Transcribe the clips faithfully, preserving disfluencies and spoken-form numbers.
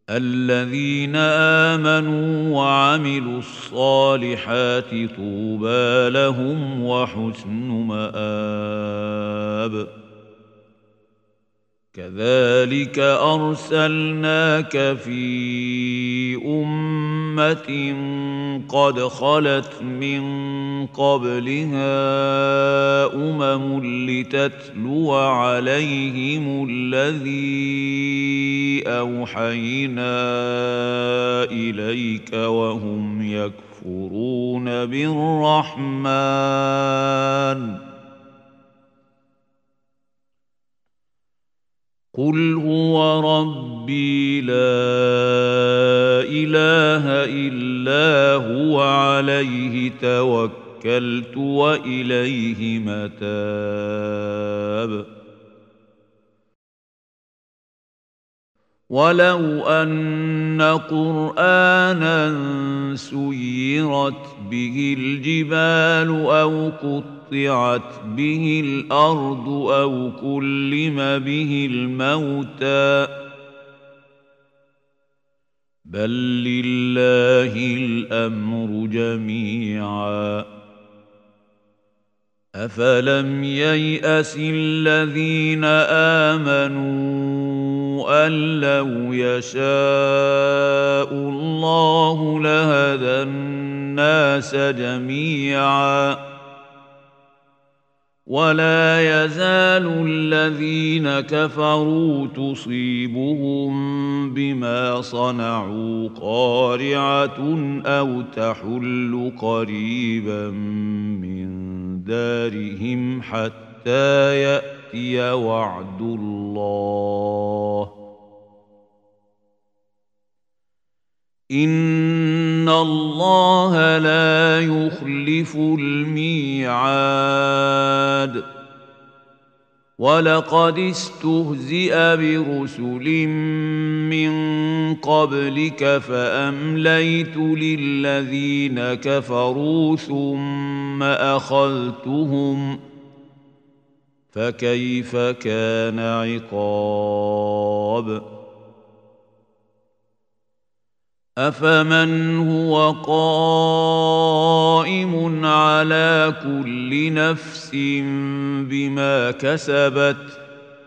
الذين آمنوا وعملوا الصالحات طوبى لهم وحسن مآب. كذلك أرسلناك في أمة قد خلت من قبلها أمم لتتلو عليهم الذي أوحينا إليك وهم يكفرون بالرحمن. قل هو ربي لا إله إلا هو عليه توكلت وإليه متاب. ولو أن قرآنا سيرت به الجبال أو قطعت به الأرض أو كلم به الموتى بل لله الأمر جميعا. أفلم ييأس الذين آمنوا أن لو يشاء الله لهدى الناس جميعا ولا يزال الذين كفروا تصيبهم بما صنعوا قارعة أو تحل قريبا من دارهم حتى يأتي وعد الله إن الله لا يخلف الميعاد. ولقد استهزئ برسل من قبلك فأمليت للذين كفروا ثم أخذتهم فكيف كان عقاب. أفمن هو قائم على كل نفس بما كسبت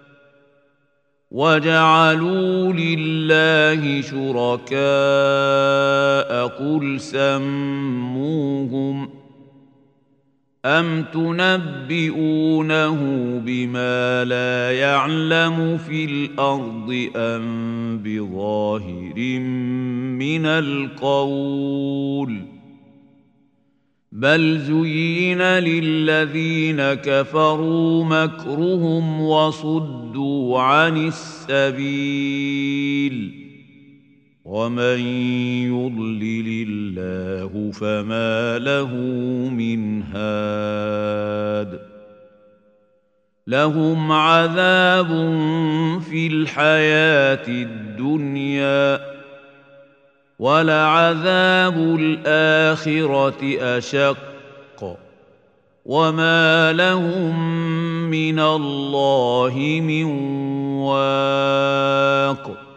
وجعلوا لله شركاء قل سموهم أم تنبئونه بما لا يعلم في الأرض أم بظاهر من القول بل زين للذين كفروا مكرهم وصدوا عن السبيل ومن يضلل الله فما له من هاد. لهم عذاب في الحياة الدنيا ولعذاب الآخرة أشق وما لهم من الله من واق.